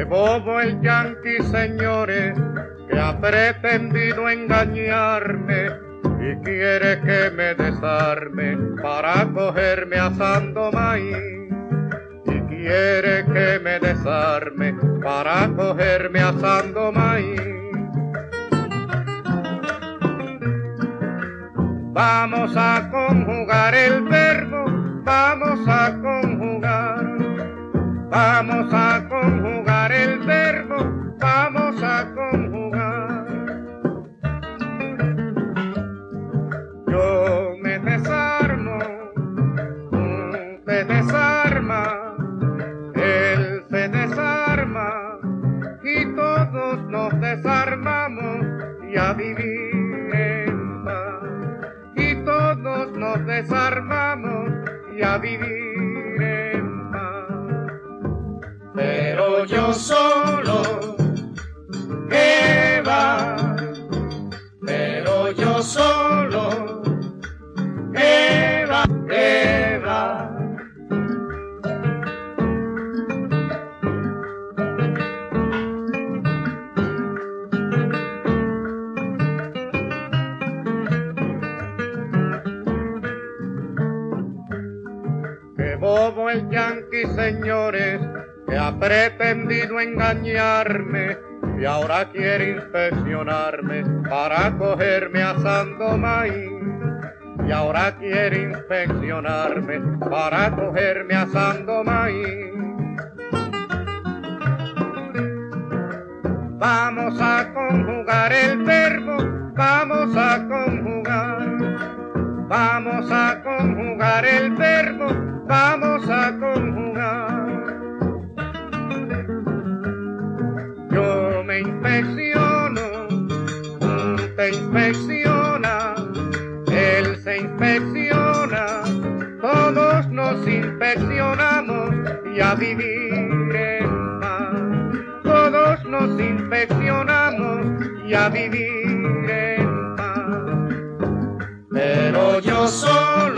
bobo el yanqui, señores, que ha pretendido engañarme y quiere que me desarme para cogerme asando maíz. Y quiere que me desarme para cogerme asando maíz. Vamos a conjugar el verbo, vamos a conjugar. Vamos a conjugar el verbo, vamos a conjugar. Yo me desarmo, se desarma, él se desarma y todos nos desarmamos y a vivir en paz. Y todos nos desarmamos y a vivir en paz. Pero yo solo, ¿qué va? Pero yo solo, ¿qué va? ¿Qué va? Qué bobo el yanqui, señores, que ha pretendido engañarme y ahora quiere inspeccionarme para cogerme asando maíz. Y ahora quiere inspeccionarme para cogerme asando maíz. Vamos a conjugar el verbo, vamos a conjugar. Vamos a conjugar el verbo, vamos a conjugar. Yo me inspecciono, te inspecciona, él se inspecciona, todos nos inspeccionamos y a vivir en paz. Todos nos inspeccionamos y a vivir en paz. Pero yo soy